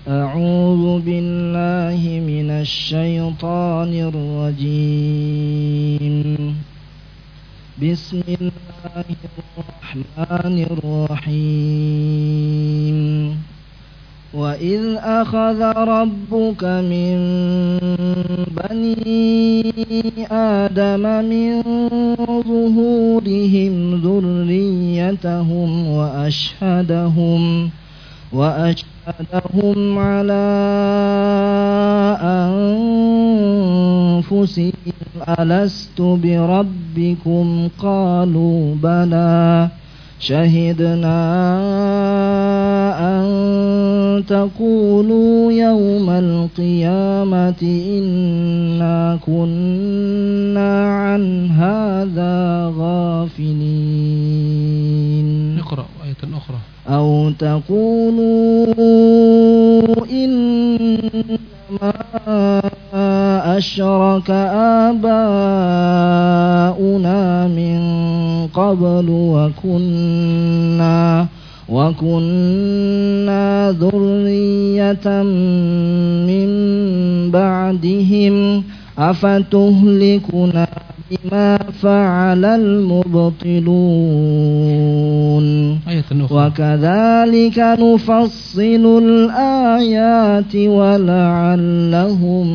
أعوذ بالله من الشيطان الرجيم. بسم الله الرحمن الرحيم. وإذ أخذ ربك من بني آدم من ظهورهم ذريتهم وأشهدهم على أنفسهم ألست بربكم قالوا بلى شهدنا أن تقولوا يوم القيامة إنا كنا عن هذا غافلين. نقرأ آية أخرى. أو تقولوا إنما أشرك آباؤنا من قبل وكنا ذرية من بعدهم أفتهلكنا بما فعل المبطلون وكذلك نفصل الآيات ولعلهم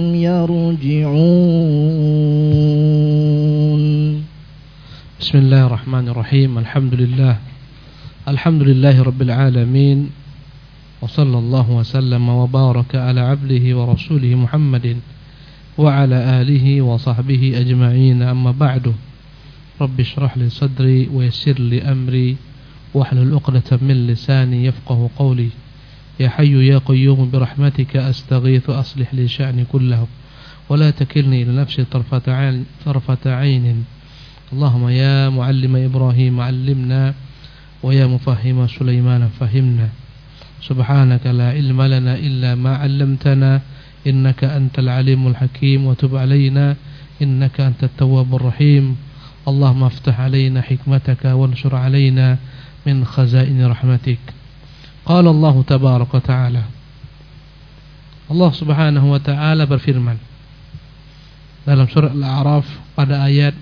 يرجعون. بسم الله الرحمن الرحيم. الحمد لله رب العالمين، وصلى الله وسلم وبارك على عبده ورسوله محمد وعلى آله وصحبه أجمعين. أما بعد، رب اشرح لي صدري ويسر لي أمري واحلل عقدة من لساني يفقه قولي. يا حي يا قيوم برحمتك أستغيث أصلح لي شأني كله ولا تكلني إلى نفسي طرفة عين. اللهم يا معلم إبراهيم علمنا ويا مفهم سليمان فهمنا. سبحانك لا علم لنا إلا ما علمتنا إنك أنت العليم الحكيم، وتب علينا إنك أنت التواب الرحيم. اللهم افتح علينا حكمتك وانشر علينا من خزائن رحمتك. قال الله تبارك وتعالى، Allah subhanahu wa ta'ala berfirman dalam surah Al-A'raf pada ayat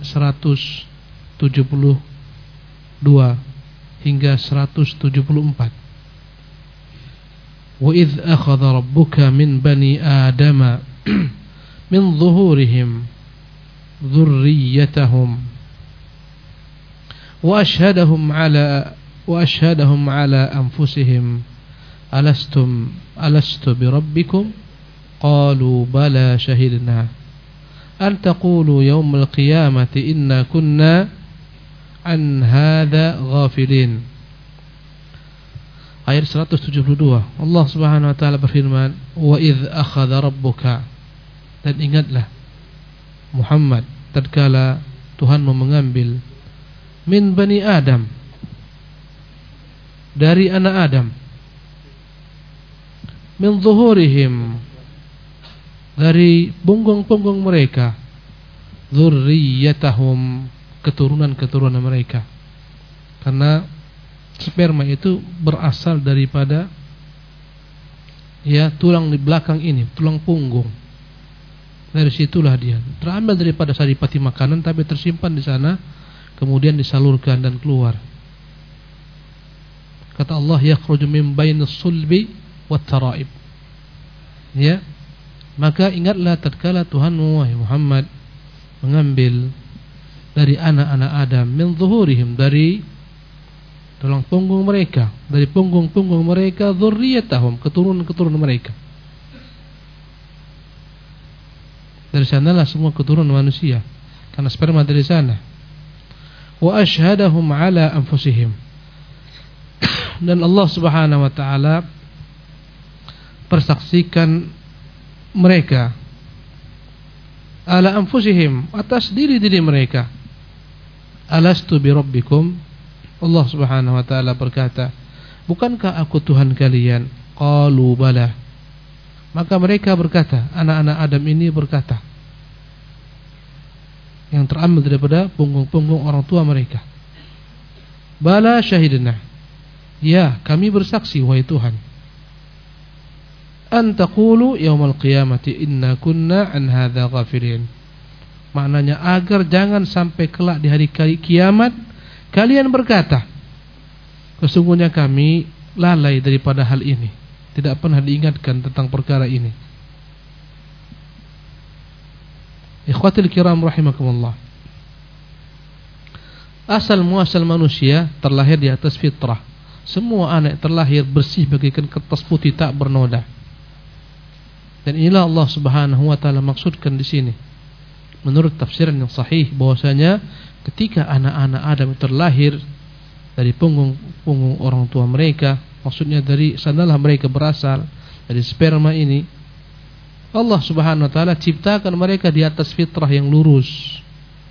172 hingga 174. وَإِذْ أَخَذَ رَبُّكَ مِنْ بَنِي آدَمَ مِنْ ظُهُورِهِمْ ذُرِّيَّتَهُمْ وَأَشْهَدَهُمْ عَلَى أَنفُسِهِمْ أَلَسْتُ بِرَبِّكُمْ قَالُوا بَلَى شَهِدْنَا أَنْ تَقُولُوا يَوْمَ الْقِيَامَةِ إِنَّا كُنَّا عَنْ هَذَا غَافِلِينَ. Ayat 172, Allah subhanahu wa ta'ala berfirman, Wa idh akhadha rabbuka, dan ingatlah Muhammad tatkala Tuhanmu mengambil min bani Adam, dari anak Adam, min zuhurihim, dari punggung-punggung mereka, dzurriyyatahum, keturunan-keturunan mereka. Karena sperma itu berasal daripada tulang di belakang ini, tulang punggung. Dari situlah dia terambil daripada saripati makanan, tapi tersimpan di sana, kemudian disalurkan dan keluar. Kata Allah, yakhruju min bainis sulbi wat taraib. Ya, maka ingatlah tatkala Tuhanmu wahai Muhammad mengambil dari anak-anak Adam, min zuhurihim, dari tulang punggung mereka, dari punggung-punggung mereka, dzurriyyatahum, keturunan-keturunan mereka. Dari sanalah semua keturunan manusia, karena sperma dari sana. Wa asyhadahum ala anfusihim, dan Allah subhanahu wa ta'ala persaksikan mereka, ala anfusihim, atas diri-diri mereka. Alastu bi rabbikum, Allah subhanahu wa ta'ala berkata, bukankah aku Tuhan kalian? Qalu bala, maka mereka berkata, anak-anak Adam ini berkata, yang terambil daripada punggung-punggung orang tua mereka, bala syahidna, ya kami bersaksi wahai Tuhan. an taqulu yaumal qiyamati inna kunna an hadza ghafilin. Maknanya agar jangan sampai kelak di hari kiamat kalian berkata, sesungguhnya kami lalai daripada hal ini, tidak pernah diingatkan tentang perkara ini. Ikhwatul kiram rahimakumullah. Asal muasal manusia terlahir di atas fitrah. Semua anak terlahir bersih bagaikan kertas putih tak bernoda. Dan inilah Allah Subhanahu wa taala maksudkan di sini. Menurut tafsiran yang sahih bahwasanya ketika anak-anak Adam terlahir dari punggung orang tua mereka, maksudnya dari sanalah mereka berasal, dari sperma ini, Allah Subhanahu wa taala ciptakan mereka di atas fitrah yang lurus.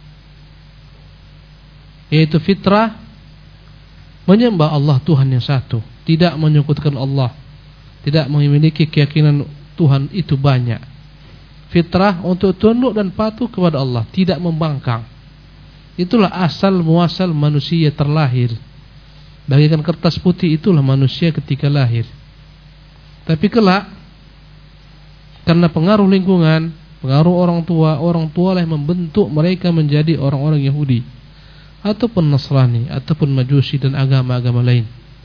Yaitu fitrah menyembah Allah Tuhan yang satu, tidak menyekutukan Allah, tidak memiliki keyakinan Tuhan itu banyak. Fitrah untuk tunduk dan patuh kepada Allah, tidak membangkang. Itulah asal muasal manusia terlahir. Bagaikan kertas putih itulah manusia ketika lahir. Tapi kelak karena pengaruh lingkungan, pengaruh orang tua lah yang membentuk mereka menjadi orang-orang Yahudi ataupun Nasrani ataupun Majusi dan agama-agama lain.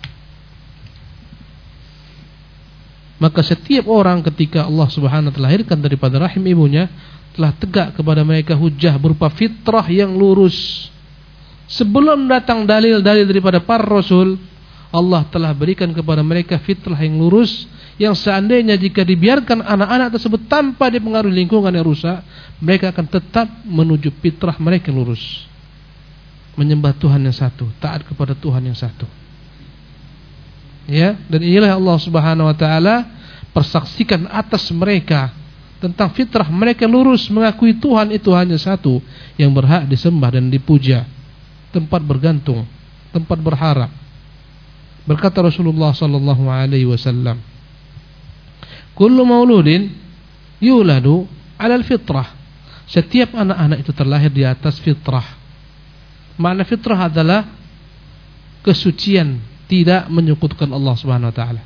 Maka setiap orang ketika Allah Subhanahu wa taala lahirkan daripada rahim ibunya telah tegak kepada mereka hujjah berupa fitrah yang lurus. Sebelum datang dalil-dalil daripada para rasul, Allah telah berikan kepada mereka fitrah yang lurus, yang seandainya jika dibiarkan anak-anak tersebut tanpa dipengaruhi lingkungan yang rusak, mereka akan tetap menuju fitrah mereka yang lurus, menyembah Tuhan yang satu, taat kepada Tuhan yang satu. Ya, dan inilah Allah Subhanahu wa taala persaksikan atas mereka tentang fitrah mereka lurus, mengakui Tuhan itu hanya satu yang berhak disembah dan dipuja, tempat bergantung, tempat berharap. Berkata Rasulullah sallallahu alaihi wasallam, "Kullu mauludin yuladu 'alal fitrah." Setiap anak-anak itu terlahir di atas fitrah. Makna fitrah adalah kesucian, tidak menyekutukan Allah Subhanahu wa taala.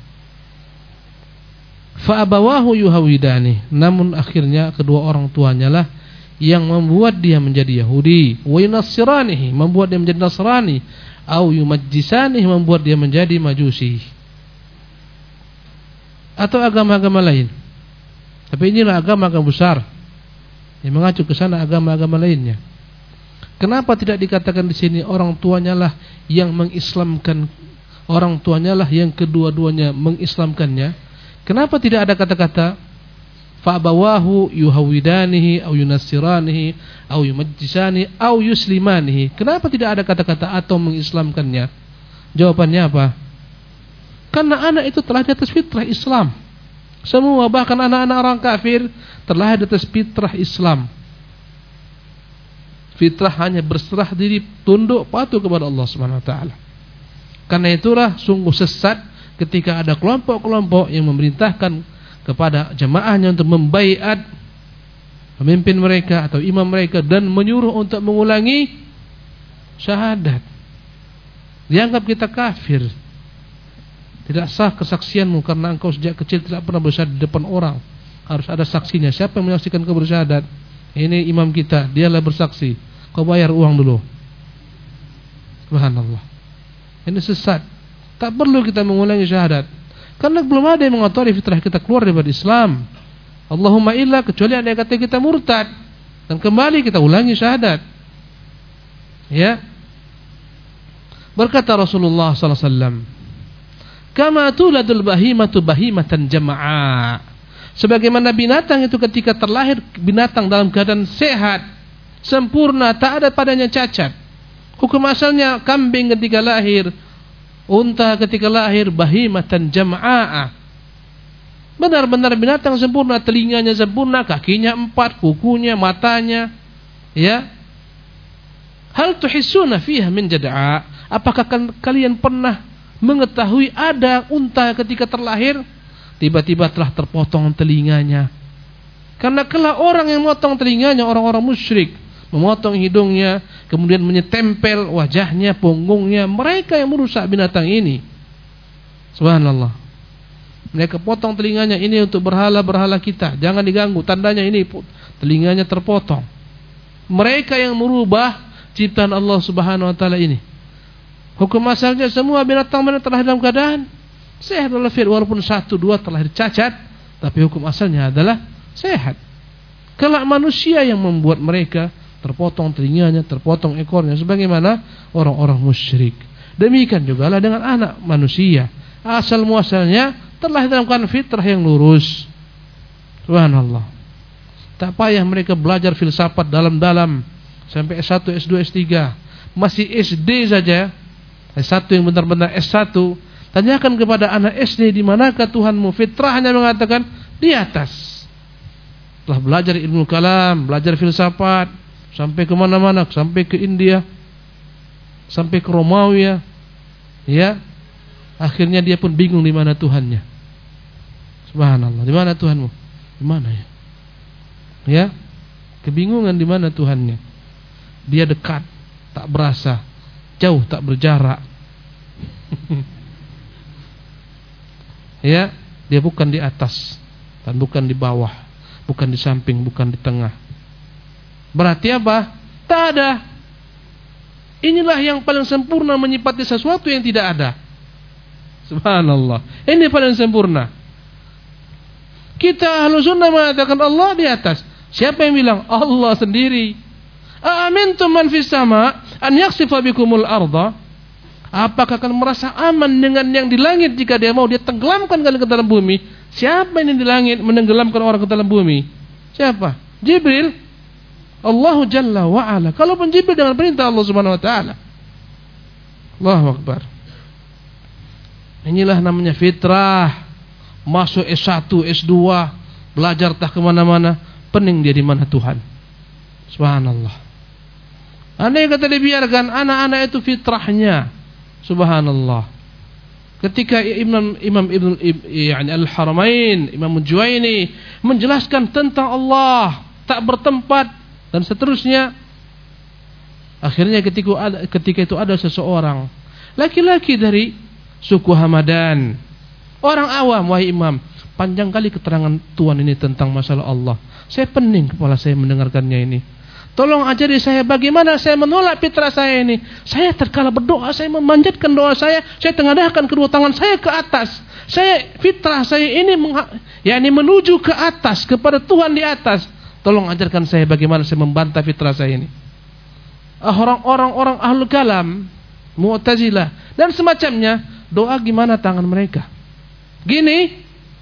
Fa abawahu yuhawidani, namun akhirnya kedua orang tuanya lah yang membuat dia menjadi Yahudi, wa yunassiranihi, membuat dia menjadi Nasrani, au yumajjisanihi, membuat dia menjadi Majusi, atau agama-agama lain. Tapi inilah agama-agama besar yang mengacu ke sana agama-agama lainnya. Kenapa tidak dikatakan di sini orang tuanya lah yang mengislamkan, orang tuanya lah yang kedua-duanya mengislamkannya? Kenapa tidak ada kata-kata fa'abawahu yuhawidanihi au yunassiranihi au yumajjisani au yuslimanihi? Kenapa tidak ada kata-kata atau mengislamkannya? Jawabannya apa? Karena anak itu telah di atas fitrah Islam. Semua, bahkan anak-anak orang kafir telah di atas fitrah Islam. Fitrah hanya berserah diri, tunduk, patuh kepada Allah Subhanahu wa taala. Karena itulah sungguh sesat ketika ada kelompok-kelompok yang memerintahkan kepada jamaahnya untuk membaiat pemimpin mereka atau imam mereka dan menyuruh untuk mengulangi syahadat. Dianggap kita kafir. Tidak sah kesaksianmu karena engkau sejak kecil tidak pernah bersyahadat di depan orang. Harus ada saksinya. Siapa yang menyaksikan kau bersyahadat? Ini imam kita, dialah bersaksi. Kau bayar uang dulu. Subhanallah. Ini sesat. Tak perlu kita mengulangi syahadat, karena belum ada yang mengotori fitrah kita keluar daripada Islam. Allahumma illa, kecuali ada yang kata kita murtad, dan kembali kita ulangi syahadat. Ya. Berkata Rasulullah sallallahu alaihi wasallam, "Kama tuladul bahimatu bahimatan jama'a." Sebagaimana binatang itu ketika terlahir binatang dalam keadaan sehat, sempurna, tak ada padanya cacat. Hukum asalnya kambing ketika lahir, unta ketika lahir, bahimatan jam'a'a, benar-benar binatang sempurna, telinganya sempurna, kakinya 4, kukunya, matanya. Ya. Hal tuhissuna fiha min jad'a? Apakah kalian pernah mengetahui ada unta ketika terlahir tiba-tiba telah terpotong telinganya? Karena kelak orang yang memotong telinganya orang-orang musyrik, memotong hidungnya, kemudian menyetempel wajahnya, punggungnya, mereka yang merusak binatang ini. Subhanallah. Mereka potong telinganya, ini untuk berhala-berhala kita, jangan diganggu. Tandanya ini telinganya terpotong. Mereka yang merubah ciptaan Allah Subhanahu wa taala ini. Hukum asalnya semua binatang telah dalam keadaan sehat walafiat, walaupun 1-2 telah dicacat, tapi hukum asalnya adalah sehat. Kelak manusia yang membuat mereka terpotong telinganya, terpotong ekornya, sebagaimana orang-orang musyrik. Demikian juga lah dengan anak manusia. Asal muasalnya telah dalam keadaan fitrah yang lurus. Subhanallah. Tak payah mereka belajar filsafat dalam-dalam sampai S1, S2, S3. Masih SD saja, S1 yang benar-benar S1, tanyakan kepada anak SD, di manakah Tuhanmu? Fitrahnya mengatakan di atas. Telah belajar ilmu kalam, belajar filsafat, sampai ke mana-mana, sampai ke India, sampai ke Romawi, ya. Akhirnya dia pun bingung di mana Tuhannya. Subhanallah, di mana Tuhanmu? Di mana ya? Ya, kebingungan di mana Tuhannya. Dia dekat, tak berasa, jauh, tak berjarak. Ya, dia bukan di atas dan bukan di bawah, bukan di samping, bukan di tengah. Berarti apa? Tak ada. Inilah yang paling sempurna menyifati sesuatu yang tidak ada. Subhanallah, ini paling sempurna. Kita Ahlus Sunnah mengatakan Allah di atas. Siapa yang bilang? Allah sendiri. Aamintum man fis sama an yakhsifa bikumul arda? Apakah akan merasa aman dengan yang di langit jika dia mau dia tenggelamkan kalian ke dalam bumi? Siapa yang di langit menenggelamkan orang ke dalam bumi? Siapa? Jibril. Allahu Jalla wa Ala. Kalaupun Jibril dengan perintah Allah Subhanahu wa taala. Allahu Akbar. Inilah namanya fitrah. Masuk S1, S2, belajar tak kemana-mana, pening dia di mana Tuhan. Subhanallah. Andai kata dibiarkan, anak-anak itu fitrahnya. Subhanallah. Ketika Imam Al-Haramain, Imam Juwaini menjelaskan tentang Allah, tak bertempat dan seterusnya, akhirnya ketika itu ada seseorang laki-laki dari suku Hamadan, orang awam, wahai imam, panjang kali keterangan Tuhan ini tentang masalah Allah. Saya pening kepala saya mendengarkannya ini. Tolong ajari saya bagaimana saya menolak fitrah saya ini. Saya terkala berdoa, saya memanjatkan doa saya tengadahkan kedua tangan saya ke atas. Fitrah saya ini menuju ke atas, kepada Tuhan di atas. Tolong ajarkan saya bagaimana saya membantah fitrah saya ini. Orang-orang ahlul kalam, Mu'tazilah dan semacamnya, doa gimana tangan mereka? Gini,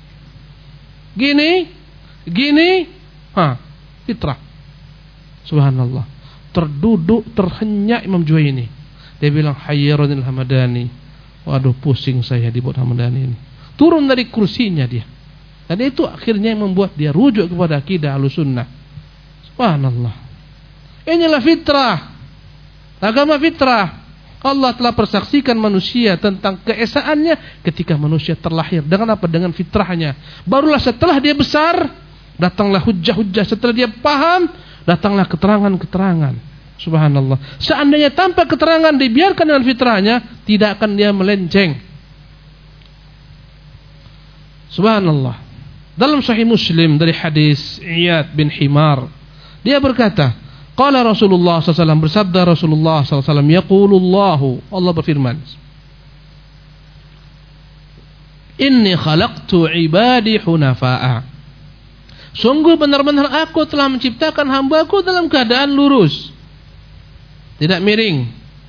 fitrah. Subhanallah. Terduduk, terhenyak Imam Juwaini. Dia bilang, Hayyaranil Hamadani. Waduh, pusing saya dibuat Hamadani ini. Turun dari kursinya dia. Dan itu akhirnya yang membuat dia rujuk kepada akidah Ahlussunnah. Subhanallah. Inilah fitrah. Agama fitrah. Allah telah persaksikan manusia tentang keesaannya ketika manusia terlahir. Dengan apa? Dengan fitrahnya. Barulah setelah dia besar, datanglah hujjah-hujjah. Setelah dia paham, datanglah keterangan-keterangan. Subhanallah. Seandainya tanpa keterangan dibiarkan dengan fitrahnya, tidak akan dia melenceng. Subhanallah. Dalam Sahih Muslim dari hadis Iyad bin Himar, dia berkata, qala Rasulullah SAW, bersabda Rasulullah SAW, yaqulullahu, Allah berfirman, inni khalaqtu ibadi hunafa'a. Sungguh benar-benar aku telah menciptakan hambaku dalam keadaan lurus, tidak miring,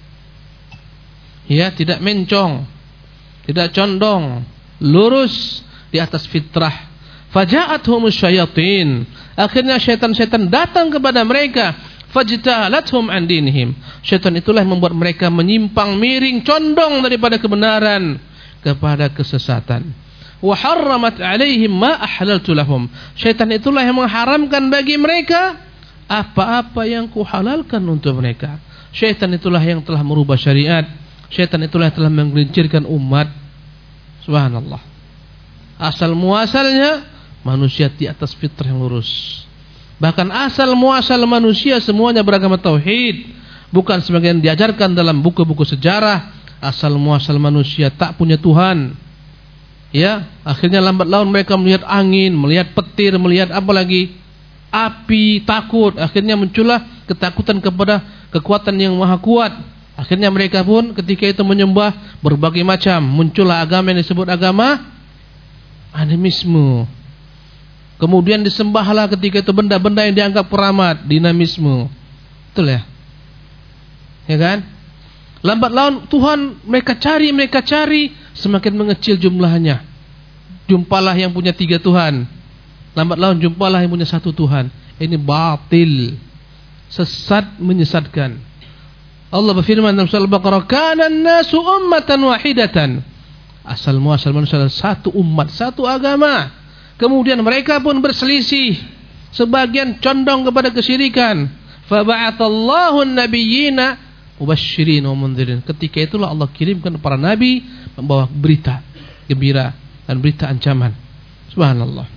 ya, tidak mencong, tidak condong, lurus di atas fitrah. Faja'athumus syayatin, akhirnya syaitan-syaitan datang kepada mereka. Fajtalathum an dinihim, syaitan itulah yang membuat mereka menyimpang, miring, condong daripada kebenaran kepada kesesatan. Wa harramat alaihim ma ahlaltu lahum, syaitan itulah yang mengharamkan bagi mereka apa-apa yang kuhalalkan untuk mereka. Syaitan itulah yang telah merubah syariat. Syaitan itulah yang telah menggelincirkan umat. Subhanallah. Asal muasalnya manusia di atas fitrah yang lurus. Bahkan asal muasal manusia semuanya beragama tauhid, bukan sebagian diajarkan dalam buku-buku sejarah. Asal muasal manusia tak punya Tuhan. Ya, akhirnya lambat laun mereka melihat angin, melihat petir, melihat apa lagi? Api, takut. Akhirnya muncullah ketakutan kepada kekuatan yang maha kuat. Akhirnya mereka pun ketika itu menyembah berbagai macam. Muncullah agama yang disebut agama animisme. Kemudian disembahlah ketika itu benda-benda yang dianggap keramat, dinamisme. Betul ya? Ya kan? Lambat laun Tuhan mereka cari, semakin mengecil jumlahnya. Jumpalah yang punya 3 Tuhan. Lambat laun jumpalah yang punya 1 Tuhan. Ini batil, sesat, menyesatkan. Allah berfirman dalam surah Al-Baqarah, "Kana an-nasu ummatan wahidatan." Asal muasal manusia adalah satu umat, satu agama. Kemudian mereka pun berselisih. Sebagian condong kepada kesyirikan. Fa ba'atsallahu an-nabiyyina mubasysyirin wa mundzirin. Ketika itulah Allah kirimkan para nabi membawa berita gembira dan berita ancaman. Subhanallah.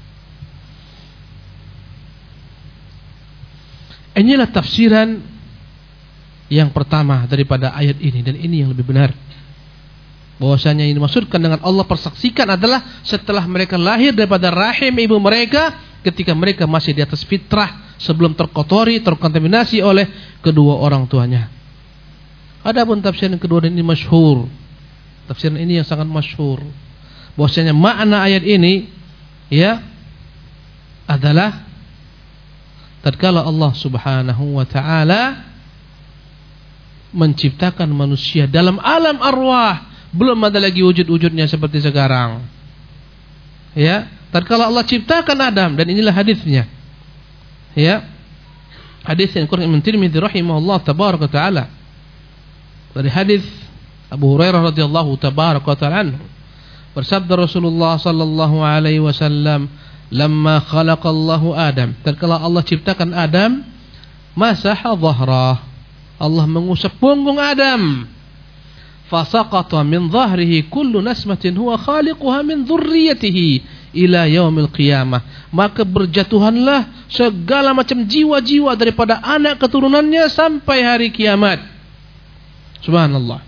Inilah tafsiran yang pertama daripada ayat ini, dan ini yang lebih benar. Bahwasanya ini dimaksudkan dengan Allah persaksikan adalah setelah mereka lahir daripada rahim ibu mereka, ketika mereka masih di atas fitrah, sebelum terkotori, terkontaminasi oleh kedua orang tuanya. Adapun tafsiran yang kedua, dan ini masyhur, tafsiran ini yang sangat masyhur, bahwasanya makna ayat ini ya adalah tatkala Allah Subhanahu wa taala menciptakan manusia dalam alam arwah, belum ada lagi wujud-wujudnya seperti sekarang. Ya, tatkala Allah ciptakan Adam, dan inilah hadisnya. Ya. Hadis yang Qur'an Imam Tirmidzi rahimahullah tabaraka taala. Dari hadis Abu Hurairah radhiyallahu tabaraka taala anhu, bersabda Rasulullah sallallahu alaihi wasallam, "Lamma khalaqallahu Adam." Tatkala Allah ciptakan Adam, masaha dhahrah. Allah mengusap punggung Adam. Fasaqata min dhahrihi kullu nasmatin huwa khaliquha min dzurriyyatihi ila yaumil qiyamah. Maka berjatuhanlah segala macam jiwa-jiwa daripada anak keturunannya sampai hari kiamat. Subhanallah.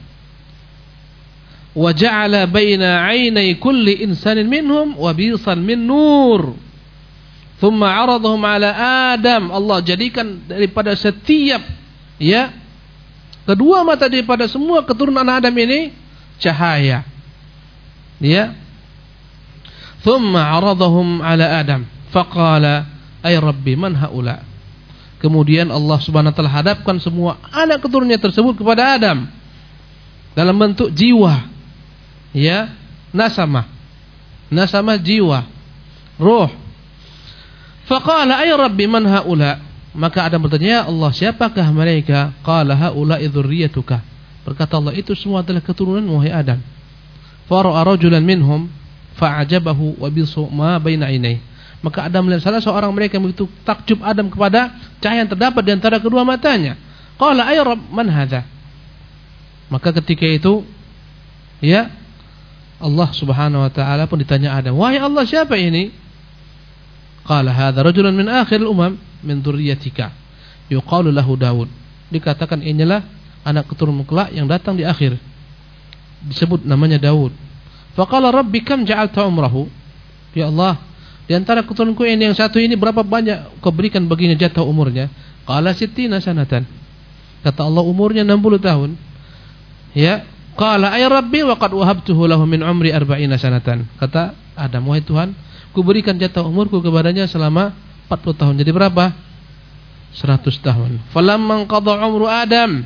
Wa ja'ala baina 'ainai kulli insanin minhum wabisan min nur. Thumma 'aradahum 'ala Adam. Allah jadikan daripada setiap kedua mata daripada semua keturunan Adam ini cahaya. Ya. Thumma 'aradahum 'ala Adam faqala ay rabbi man haula. Kemudian Allah Subhanahu wa taala hadapkan semua anak keturunannya tersebut kepada Adam dalam bentuk jiwa. Ya, nasamah jiwa, ruh. Faqala ay rabbi man haula. Maka Adam bertanya, "Ya Allah, siapakah mereka?" Qala haula'i dzurriyyatuka. Berkata Allah, itu semua adalah keturunan wahai Adam. Fara'a rajulan minhum fa'ajabahu wa bisu ma baina ainai. Maka Adam melihat salah seorang mereka yang begitu takjub Adam kepada cahaya yang terdapat di antara kedua matanya. Qala ay rabb man hadza. Maka ketika itu ya Allah Subhanahu wa taala pun ditanya Adam, "Wahai Allah, siapa ini?" Qala hadza rajulun min akhiril umam min dzurriyyatika yuqalu lahu Daud. Dikatakan inilah anak keturunan kelak yang datang di akhir, disebut namanya Daud. Faqala rabbi kam ja'alta umrahu. Ya Allah, di antara keturunanku ini yang satu ini berapa banyak kau berikan baginya jatah umurnya? Qala sittina sanatan. Kata Allah, umurnya 60 tahun. Ya, qala ay rabbi wa qad wahabtuhu lahu min umri 40 sanatan. Kata Adam, wahai Tuhan, ku berikan jatah umurku kepadanya selama 40 tahun. Jadi berapa? 100 tahun. Falamman qada umru Adam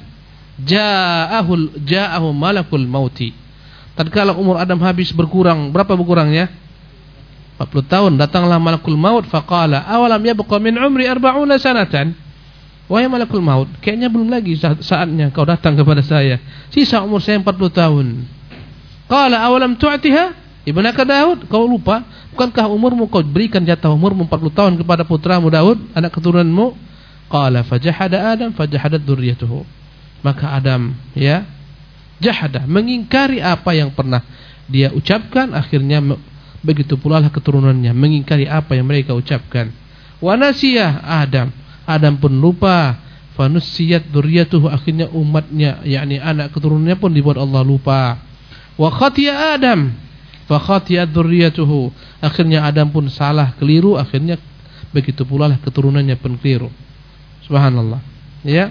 ja'ahu malakul mauti. Tatkala umur Adam habis berkurang, berapa berkurangnya? 40 tahun. Datanglah malakul maut faqala awalam yabqa min umri 40 sanatan. Wahai malakul maut, kayaknya belum lagi saatnya kau datang kepada saya. Sisa umur saya 40 tahun. Qala awalam tu'tiha ibnaka Daud, kau lupa? Bukankah umurmu kau berikan jatah umurmu 40 tahun kepada putramu Daud, anak keturunanmu? Qala fajahada Adam fajahadat dzurriyyatuhu. Maka Adam ya jahada, mengingkari apa yang pernah dia ucapkan, akhirnya begitu pula lah keturunannya mengingkari apa yang mereka ucapkan. Wa nasiyah Adam pun lupa. Fanusiyat dzurriyyatuhu, akhirnya umatnya yakni anak keturunannya pun dibuat Allah lupa. Wa khatiya Adam fa khatiyat dzurriyyatuhu. Akhirnya Adam pun salah, keliru, akhirnya begitu pula lah keturunannya pun keliru. Subhanallah. Ya.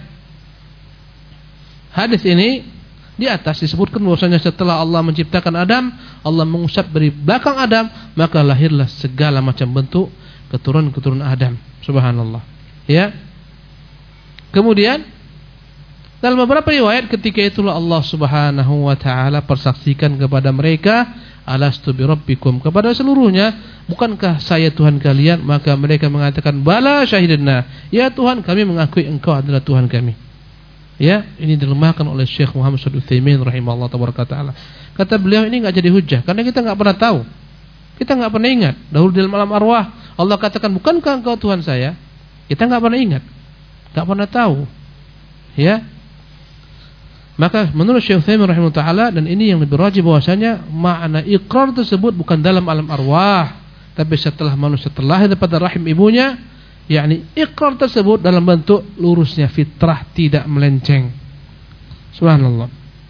Hadis ini di atas disebutkan bahwasanya setelah Allah menciptakan Adam, Allah mengusap dari belakang Adam, maka lahirlah segala macam bentuk keturunan Adam. Subhanallah. Ya. Kemudian dalam beberapa riwayat ketika itulah Allah Subhanahu wa taala persaksikan kepada mereka, alastu birabbikum, kepada seluruhnya, bukankah saya Tuhan kalian? Maka mereka mengatakan, bala syahidna, ya Tuhan kami mengakui engkau adalah Tuhan kami. Ya, ini dilemahkan oleh Syekh Muhammad Shalih Al-Utsaimin rahimahullah taala. Kata beliau, ini enggak jadi hujah karena kita enggak pernah tahu. Kita enggak pernah ingat. Dahulu dalam alam arwah Allah katakan, bukankah engkau Tuhan saya? Kita enggak pernah ingat. Enggak pernah tahu. Ya. Maka menurut Syekh Utsaimin rahimahullah taala, dan ini yang lebih rajih bahwasanya makna iqrar tersebut bukan dalam alam arwah, tapi setelah manusia terlahir daripada rahim ibunya, yakni iqrar tersebut dalam bentuk lurusnya fitrah, tidak melenceng. Subhanallah.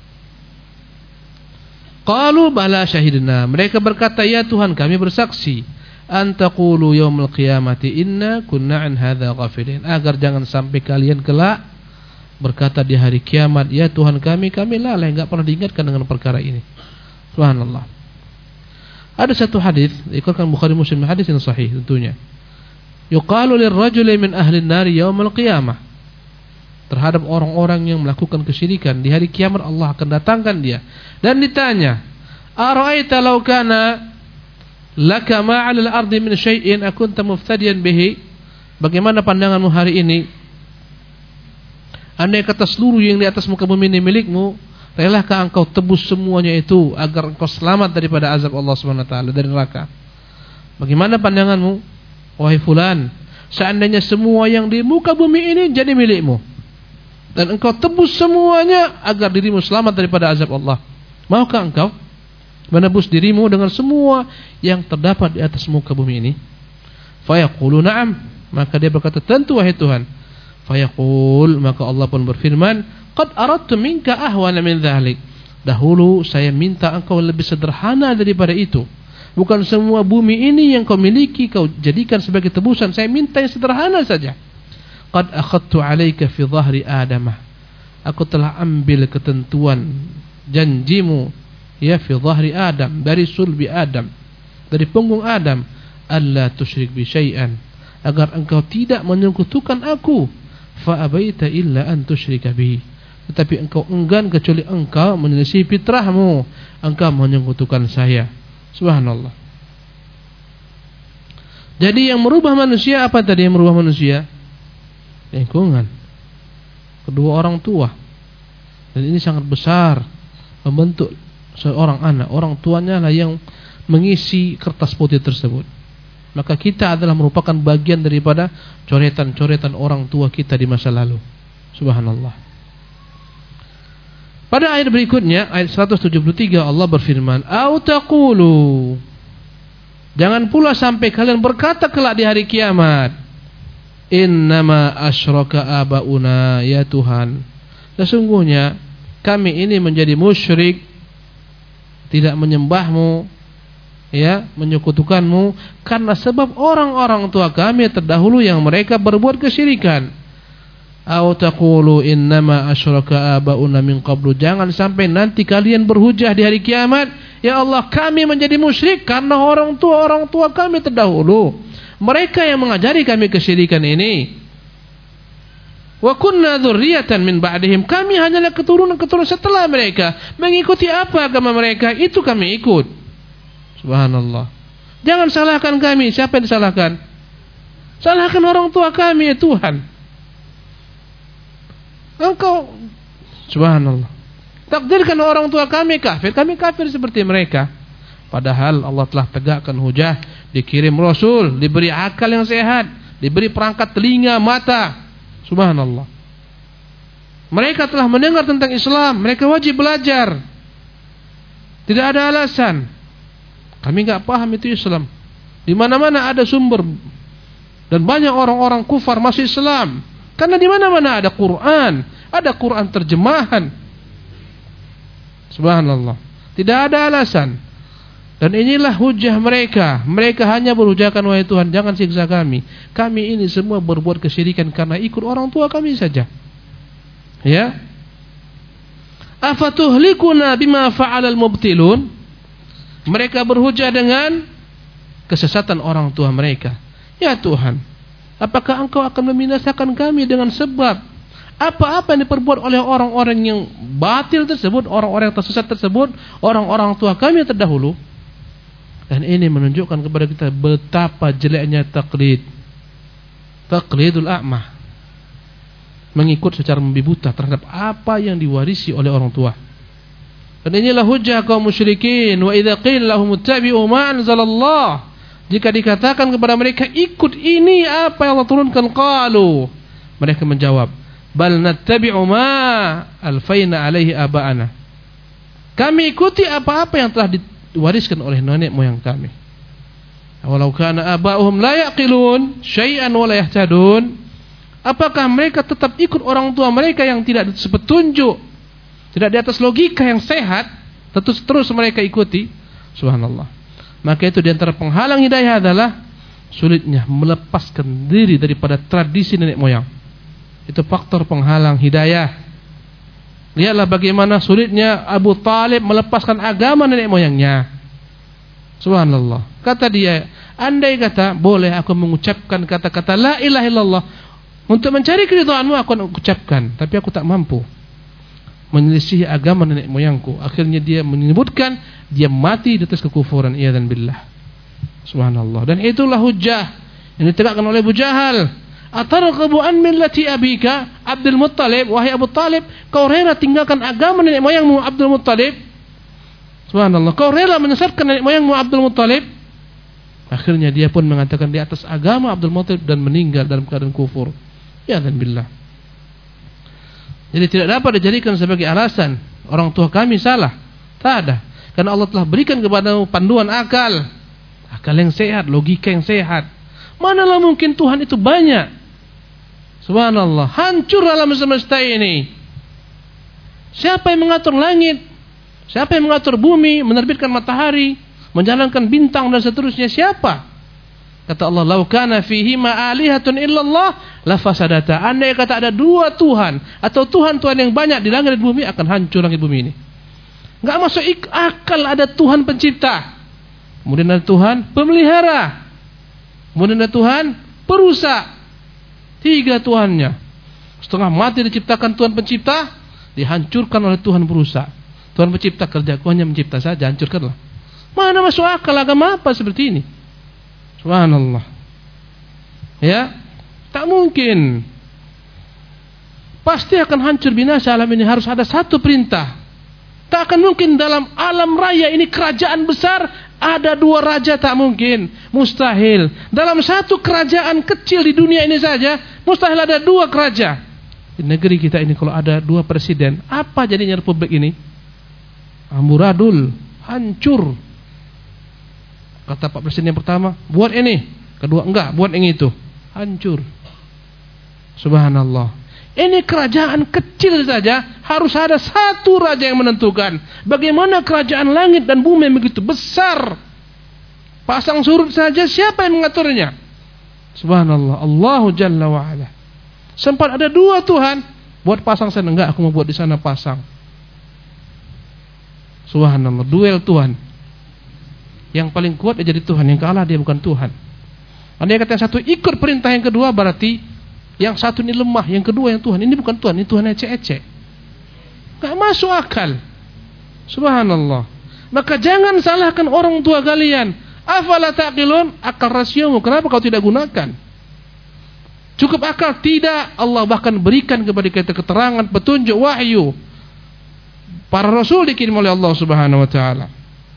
Qalu bala syahidna, mereka berkata, ya Tuhan kami bersaksi, antaqulu yaumil qiyamati inna kunna an hadza ghafilin, agar jangan sampai kalian kelak berkata di hari kiamat, ya Tuhan kami lalai, enggak pernah diingatkan dengan perkara ini. Subhanallah. Ada satu hadis dikeluarkan Bukhari Muslim, hadis yang sahih tentunya. Yuqalu lirrajuli min ahli an-nar yaumil qiyamah, terhadap orang-orang yang melakukan kesyirikan di hari kiamat Allah akan datangkan dia dan ditanya, ara'aita law kana laka ma 'ala al-ardi min syai'in akunta muftadiyan bihi, bagaimana pandanganmu hari ini? Andai kata seluruh yang di atas muka bumi ini milikmu, relakah engkau tebus semuanya itu agar engkau selamat daripada azab Allah Subhanahu wa taala, dari neraka? Bagaimana pandanganmu, wahai fulan, seandainya semua yang di muka bumi ini jadi milikmu dan engkau tebus semuanya agar dirimu selamat daripada azab Allah, maukah engkau menebus dirimu dengan semua yang terdapat di atas muka bumi ini? Fayaqulu na'am, maka dia berkata, tentu wahai Tuhan. Fayaqul, maka Allah pun berfirman, qad aradtu minka ahwana min dhalik, dahulu saya minta engkau lebih sederhana daripada itu. Bukan semua bumi ini yang kau miliki kau jadikan sebagai tebusan, saya minta yang sederhana saja. Qad akhadtu alaika fi dhahri adamah, aku telah ambil ketentuan janjimu, ya, fi dhahri Adam, dari sulbi Adam, dari punggung Adam, alla tusyrik bi syai'an, agar engkau tidak menyekutukan aku, fa abaita illa an tusyrika bi, tetapi engkau enggan kecuali engkau menyelisih fitrahmu, engkau menyekutukan saya. Subhanallah. Jadi yang merubah manusia apa tadi yang merubah manusia? Lingkungan, kedua orang tua. Dan ini sangat besar membentuk seorang anak. Orang tuanya lah yang mengisi kertas putih tersebut. Maka kita adalah merupakan bagian daripada coretan-coretan orang tua kita di masa lalu. Subhanallah. Pada ayat berikutnya, ayat 173, Allah berfirman, au taqulu, jangan pula sampai kalian berkata kelak di hari kiamat, innama asyraka abauna, ya Tuhan, sesungguhnya kami ini menjadi musyrik, tidak menyembahmu, ya, menyekutukanmu, karena sebab orang-orang tua kami terdahulu yang mereka berbuat kesyirikan. Au taqulu innama asyraka abauna min qablu, jangan sampai nanti kalian berhujah di hari kiamat, ya Allah kami menjadi musyrik karena orang tua kami terdahulu, mereka yang mengajari kami kesyirikan ini. Wa kunna dzurriyyatan min ba'dihim, kami hanyalah keturunan-keturunan setelah mereka, mengikuti apa agama mereka itu kami ikut. Subhanallah. Jangan salahkan kami. Siapa yang disalahkan? Salahkan orang tua kami, ya Tuhan. Engkau, subhanallah, takdirkan orang tua kami kafir seperti mereka. Padahal Allah telah tegakkan hujah, dikirim Rasul, diberi akal yang sehat, diberi perangkat telinga, mata. Subhanallah. Mereka telah mendengar tentang Islam, mereka wajib belajar. Tidak ada alasan kami enggak paham itu Islam. Di mana-mana ada sumber dan banyak orang-orang kufar masuk Islam. Karena di mana-mana ada Quran terjemahan. Subhanallah. Tidak ada alasan. Dan inilah hujah mereka. Mereka hanya berhujahkan, wahai Tuhan, jangan siksa kami. Kami ini semua berbuat kesyirikan karena ikut orang tua kami saja. Ya. Afatuhlikuna bima fa'alal mubtilun. Mereka berhujah dengan kesesatan orang tua mereka. Ya Tuhan, apakah Engkau akan membinasakan kami dengan sebab apa-apa yang diperbuat oleh orang-orang yang batil tersebut, orang-orang yang tersesat tersebut, orang-orang tua kami yang terdahulu? Dan ini menunjukkan kepada kita betapa jeleknya taqlidul a'mah, mengikut secara membabi buta terhadap apa yang diwarisi oleh orang tua. Dan inilah hujah kaum musyrikin. Wa idza qila lahum ittabi'u ma anzalallah, jika dikatakan kepada mereka ikut ini apa yang Allah turunkan, qalu, mereka menjawab, bal nattabi'u ma alfaina alaihi aba'ana, kami ikuti apa-apa yang telah diwariskan oleh nenek moyang kami. Walau kana aba'uhum la yaqilun syai'an wa la yahtadun, apakah mereka tetap ikut orang tua mereka yang tidak sepetunjuk, tidak di atas logika yang sehat, terus mereka ikuti? Subhanallah. Maka itu di antara penghalang hidayah adalah sulitnya melepaskan diri daripada tradisi nenek moyang. Itu faktor penghalang hidayah. Lihatlah bagaimana sulitnya Abu Talib melepaskan agama nenek moyangnya. Subhanallah. Kata dia, andai kata boleh aku mengucapkan kata-kata la ilaha illallah untuk mencari keridhaanmu, aku akan ucapkan, tapi aku tak mampu menyelisih agama nenek moyangku. Akhirnya dia menyebutkan dia mati di atas kekufuran, iyadzan billah. Subhanallah. Dan itulah hujjah yang ditegakkan oleh Abu Jahal. Atarghabu an millati abika Abdul Muttalib, wahai Abu Talib, kau rela tinggalkan agama nenek moyangmu Abdul Muttalib? Subhanallah, kau rela menyesatkan nenek moyangmu Abdul Muttalib? Akhirnya dia pun mengatakan di atas agama Abdul Muttalib dan meninggal dalam keadaan kufur, iyadzan billah. Jadi tidak dapat dijadikan sebagai alasan orang tua kami salah. Tak ada. Karena Allah telah berikan kepada panduan akal yang sehat, logika yang sehat. Manalah mungkin Tuhan itu banyak. Subhanallah, hancur alam semesta ini. Siapa yang mengatur langit? Siapa yang mengatur bumi, menerbitkan matahari, menjalankan bintang dan seterusnya? Siapa? Kata Allah, "Lau kana fihi ma alihatun illallah lafasadata." Andai kata ada dua Tuhan atau Tuhan-Tuhan yang banyak di langit dan bumi, akan hancur langit bumi ini. Enggak masuk akal ada Tuhan pencipta, kemudian ada Tuhan pemelihara, kemudian ada Tuhan perusak. Tiga Tuhannya. Setengah mati diciptakan Tuhan pencipta, dihancurkan oleh Tuhan perusak. Tuhan pencipta, kerjaku hanya mencipta saja, hancurkanlah. Mana masuk akal agama apa seperti ini? Subhanallah. Ya, tak mungkin. Pasti akan hancur binasa alam ini. Harus ada satu perintah. Tak akan mungkin dalam alam raya ini kerajaan besar ada dua raja, tak mungkin. Mustahil. Dalam satu kerajaan kecil di dunia ini saja mustahil ada dua raja. Di negeri kita ini kalau ada dua presiden, apa jadinya republik ini? Amburadul, hancur. Kata Pak Presiden yang pertama, buat ini. Kedua, enggak, buat yang itu. Hancur. Subhanallah. Ini kerajaan kecil saja harus ada satu raja yang menentukan. Bagaimana kerajaan langit dan bumi yang begitu besar? Pasang surut saja siapa yang mengaturnya? Subhanallah, Allahu Jalla wa Ala. Sempat ada dua Tuhan, buat pasang sana, enggak, aku mau buat di sana pasang. Subhanallah, duel Tuhan. Yang paling kuat dia jadi Tuhan, yang kalah dia bukan Tuhan. Andai kata yang satu ikut perintah yang kedua, berarti yang satu ini lemah, yang kedua yang Tuhan. Ini bukan Tuhan, ini Tuhan ecek-ecek. Gak masuk akal. Subhanallah. Maka jangan salahkan orang tua kalian. Afala taqilun, akal rasiomu, kenapa kau tidak gunakan? Cukup akal? Tidak. Allah bahkan berikan kepada kita keterangan, petunjuk, wahyu. Para rasul dikirim oleh Allah Subhanahu wa taala.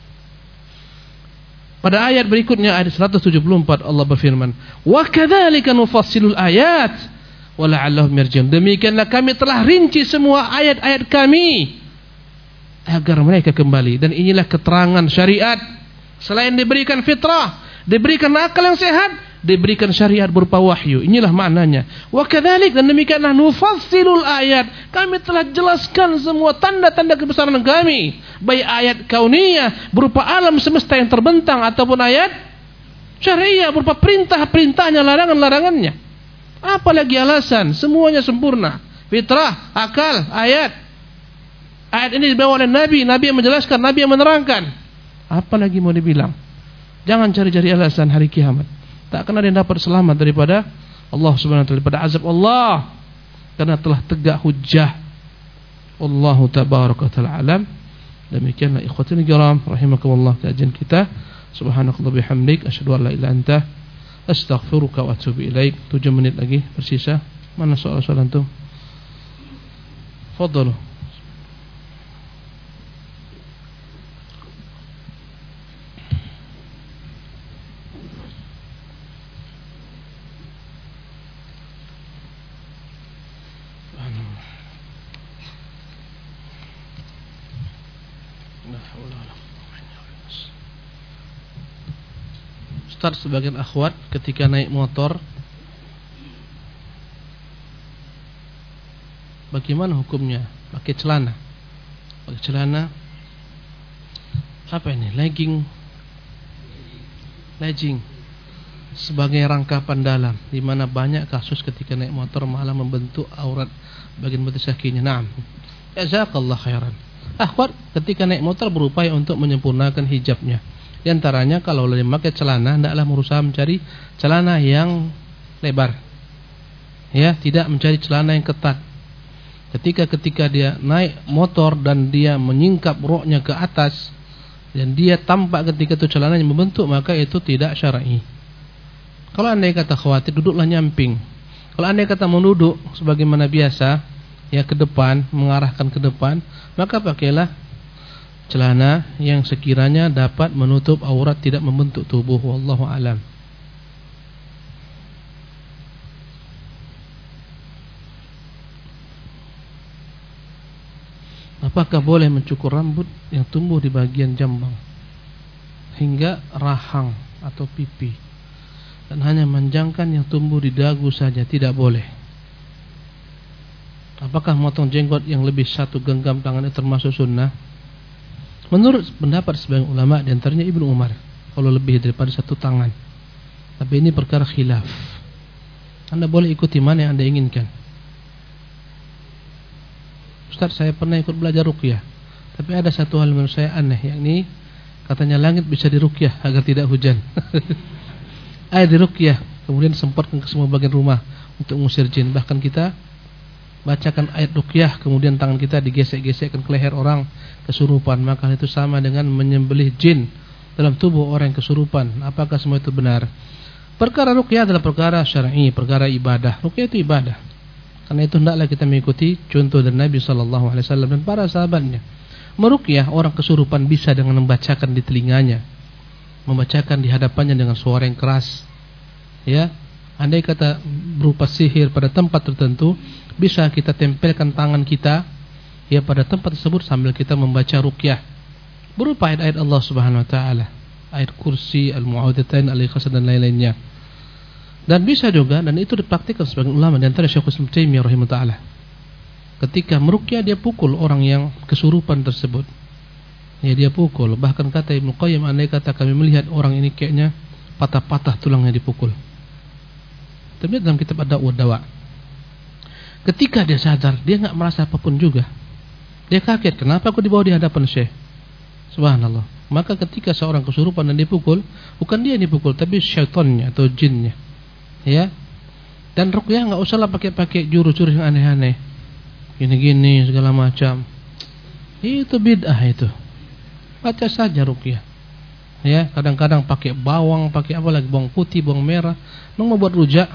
Pada ayat berikutnya, ayat 174, Allah berfirman, "Wa kadzalika nufassilul ayat wa la'allahum yarji'un." Demikianlah kami telah rinci semua ayat-ayat kami agar mereka kembali. Dan inilah keterangan syariat. Selain diberikan fitrah, diberikan akal yang sehat, diberikan syariat berupa wahyu. Inilah maknanya. Wa kadzalik, dan demikianlah nufassilul ayat. Kami telah jelaskan semua tanda-tanda kebesaran kami, baik ayat kauniyah berupa alam semesta yang terbentang ataupun ayat syariah berupa perintah-perintahnya, larangan-larangannya. Apalagi alasan? Semuanya sempurna. Fitrah, akal, ayat. Ayat ini dibawa oleh Nabi yang menjelaskan, Nabi yang menerangkan. Apalagi mau dibilang? Jangan cari-cari alasan hari kiamat. Tak akan ada yang dapat selamat daripada Allah Subhanahu wa taala, daripada azab Allah, karena telah tegak hujjah. Wallahu tabaraka taala alam. Demikianlah ikhwatul kiram rahimakumullah kajian kita. Subhanakallah bihamdik asyhadu an la ilaha illa anta astaghfiruka wa atubu ilaik. 7 menit lagi bersisa. Mana soal-soal antum? Fadhalu. Ustaz, sebagian akhwat ketika naik motor, bagaimana hukumnya? Pakai celana apa ini? Legging sebagai rangkapan dalam, di mana banyak kasus ketika naik motor malah membentuk aurat bagian betis kakinya. Naam. Jazakallah khairan. Akhwat ketika naik motor berupaya untuk menyempurnakan hijabnya. Di antaranya kalau dia memakai celana, hendaklah berusaha mencari celana yang lebar. Ya, tidak mencari celana yang ketat. Ketika dia naik motor dan dia menyingkap roknya ke atas dan dia tampak ketika itu celananya membentuk, maka itu tidak syar'i. Kalau andai kata khawatir, duduklah nyamping. Kalau andai kata menuduk sebagaimana biasa, ya ke depan, mengarahkan ke depan, maka pakailah celana yang sekiranya dapat menutup aurat, tidak membentuk tubuh. Wallahu alam. Apakah boleh mencukur rambut yang tumbuh di bagian jambang hingga rahang atau pipi, dan hanya manjangkan yang tumbuh di dagu saja? Tidak boleh. Apakah memotong jenggot yang lebih satu genggam tangan itu termasuk sunnah? Menurut pendapat sebagian ulama, di antaranya Ibnu Umar, kalau lebih daripada satu tangan. Tapi ini perkara khilaf. Anda boleh ikuti mana yang Anda inginkan. Ustaz, saya pernah ikut belajar ruqyah, tapi ada satu hal menurut saya aneh, yakni katanya langit bisa diruqyah agar tidak hujan. Air diruqyah, kemudian semprotkan ke semua bagian rumah untuk mengusir jin. Bahkan kita bacakan ayat ruqyah, kemudian tangan kita digesek-gesekkan ke leher orang kesurupan, maka itu sama dengan menyembelih jin dalam tubuh orang yang kesurupan. Apakah semua itu benar? Perkara ruqyah adalah perkara syar'i, perkara ibadah. Ruqyah itu ibadah. Karena itu hendaklah kita mengikuti contoh dari Nabi SAW dan para sahabatnya. Meruqyah orang kesurupan bisa dengan membacakan di telinganya, membacakan di hadapannya dengan suara yang keras. Ya, andai kata berupa sihir pada tempat tertentu, bisa kita tempelkan tangan kita ya pada tempat tersebut sambil kita membaca ruqyah berupa ayat-ayat Allah Subhanahu wa taala, ayat kursi, al-mu'awwidhatain, al-ikhlas dan lain-lainnya. Dan bisa juga, dan itu dipraktikkan sebagian ulama di antara Syekh Islam Taimiyah rahimahullah taala. Ketika meruqyah dia pukul orang yang kesurupan tersebut. Ya, dia pukul. Bahkan kata Ibnu Qayyim, andai kata kami melihat orang ini kayaknya patah-patah tulangnya dipukul. Tapi dalam kitab Ad-Dawa Dawa, ketika dia sadar, dia enggak merasa apapun juga. Dia kaget, kenapa aku dibawa di hadapan Syekh? Subhanallah. Maka ketika seorang kesurupan dan dipukul, bukan dia yang dipukul, tapi syaitannya atau jinnya. Ya. Dan ruqyah enggak usahlah pakai jurus-jurus yang aneh-aneh. Gini-gini segala macam. Itu bid'ah itu. Baca saja ruqyah. Ya, kadang-kadang pakai bawang, pakai apa lagi, bawang putih, bawang merah. Mau buat rujak?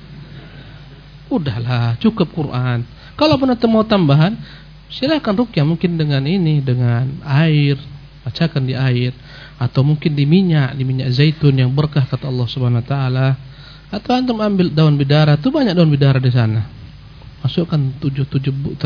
Udahlah, cukup Quran. Kalau pun mau tambahan, silakan ruqyah mungkin dengan ini, dengan air, bacakan di air, atau mungkin di minyak zaitun yang berkah kata Allah Subhanahu wa taala. Atau antum ambil daun bidara, tuh banyak daun bidara di sana. Masukkan 7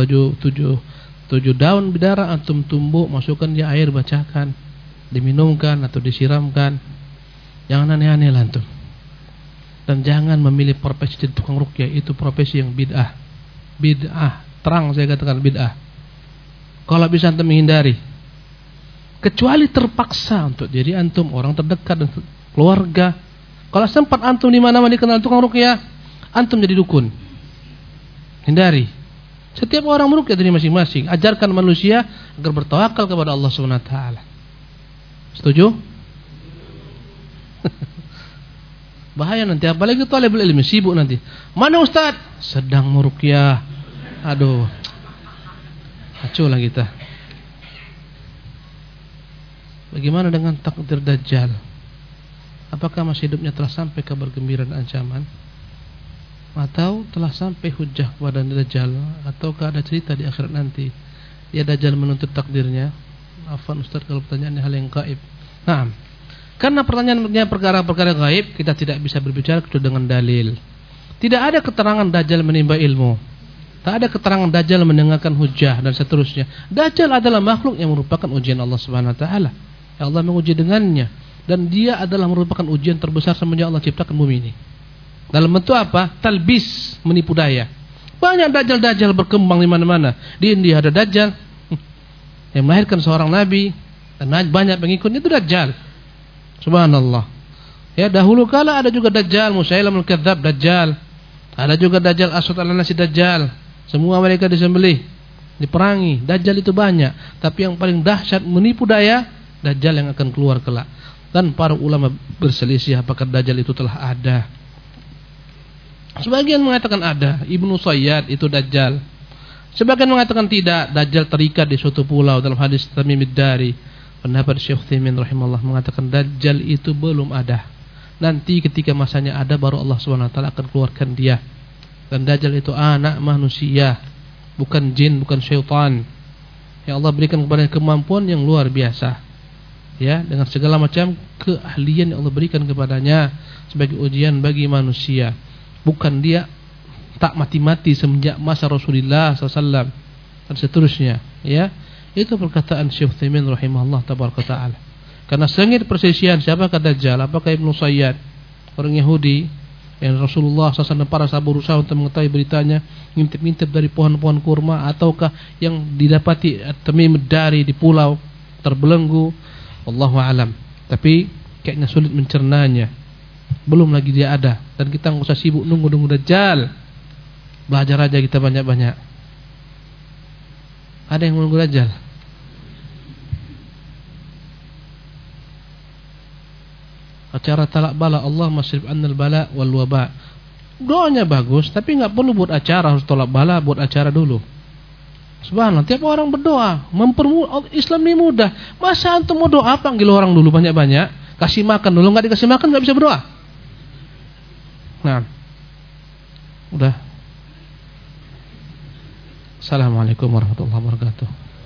daun bidara, antum tumbuk, masukkan di air, bacakan, diminumkan atau disiramkan. Jangan aneh-aneh lah antum. Dan jangan memilih profesi jadi tukang ruqyah, itu profesi yang bid'ah. Bid'ah, terang saya katakan bid'ah. Kalau bisa antum menghindari, kecuali terpaksa untuk jadi antum orang terdekat dan keluarga. Kalau sempat antum di mana-mana dikenal tukang ruqyah, antum jadi dukun. Hindari. Setiap orang meruqyah dari masing-masing. Ajarkan manusia agar bertawakal kepada Allah Subhanahu wa taala. Setuju? Bahaya nanti, apalagi talibul ilmi sibuk nanti. Mana ustaz? Sedang meruqyah. Aduh. Kacau lah kita. Bagaimana dengan takdir Dajjal? Apakah masih hidupnya telah sampai kabar gembira dan ancaman? Atau telah sampai hujah kepada Dajjal? Ataukah ada cerita di akhirat nanti ya Dajjal menuntut takdirnya? Afwan Ustaz kalau pertanyaannya hal yang gaib. Nah, karena pertanyaannya perkara-perkara gaib, kita tidak bisa berbicara kecuali dengan dalil. Tidak ada keterangan Dajjal menimba ilmu. Tak ada keterangan Dajjal mendengarkan hujah dan seterusnya. Dajjal adalah makhluk yang merupakan ujian Allah Subhanahu wa taala. Yang Allah menguji dengannya, dan dia adalah merupakan ujian terbesar semenjak Allah ciptakan bumi ini. Dalam bentuk apa? Talbis, menipu daya. Banyak dajjal-dajjal berkembang di mana-mana. Di India ada dajjal yang melahirkan seorang nabi dan banyak pengikutnya, itu dajjal. Subhanallah. Ya, dahulu kala ada juga dajjal Musailamul Kadzdzab, dajjal. Ada juga dajjal Aswad al-Ansi, dajjal. Semua mereka disembelih, diperangi. Dajjal itu banyak, tapi yang paling dahsyat menipu daya, dajjal yang akan keluar kelak. Dan para ulama berselisih apakah dajjal itu telah ada. Sebagian mengatakan ada, Ibnu Sayyad itu dajjal. Sebagian mengatakan tidak, dajjal terikat di suatu pulau. Dalam hadis Tamim ad-Dari, pendapat Syekh Utsaimin rahimahullah mengatakan dajjal itu belum ada. Nanti ketika masanya ada baru Allah SWT akan keluarkan dia. Dan dajjal itu anak manusia, bukan jin, bukan syaitan. Yang Allah berikan kepada kemampuan yang luar biasa, ya, dengan segala macam keahlian yang Allah berikan kepadanya sebagai ujian bagi manusia. Bukan dia tak mati-mati semenjak masa Rasulullah SAW dan seterusnya, ya. Itu perkataan Syekh Utsaimin rahimahullah tabaraka taala. Karena sengit persisian siapakah Dajjal, apakah Ibnu Sayyad, orang Yahudi yang Rasulullah SAW dan para sahabat berusaha untuk mengetahui beritanya, ngintip-ngintip dari pohon-pohon kurma, ataukah yang didapati Tamim ad-Dari di pulau terbelenggu, wallahu alam. Tapi kayaknya sulit mencernanya. Belum lagi dia ada, dan kita enggak usah sibuk nunggu-nunggu Dajjal. Belajar aja kita banyak-banyak. Ada yang menunggu Dajjal? Acara talak bala, Allah masrif annal bala wal waba. Doanya bagus, tapi enggak perlu buat acara harus tolak bala, buat acara dulu. Subhanallah, tiap orang berdoa, Islam ini mudah. Masa antum mau doa panggil orang dulu banyak-banyak, kasih makan dulu, enggak dikasih makan enggak bisa berdoa. Nah. Udah. Assalamualaikum warahmatullahi wabarakatuh.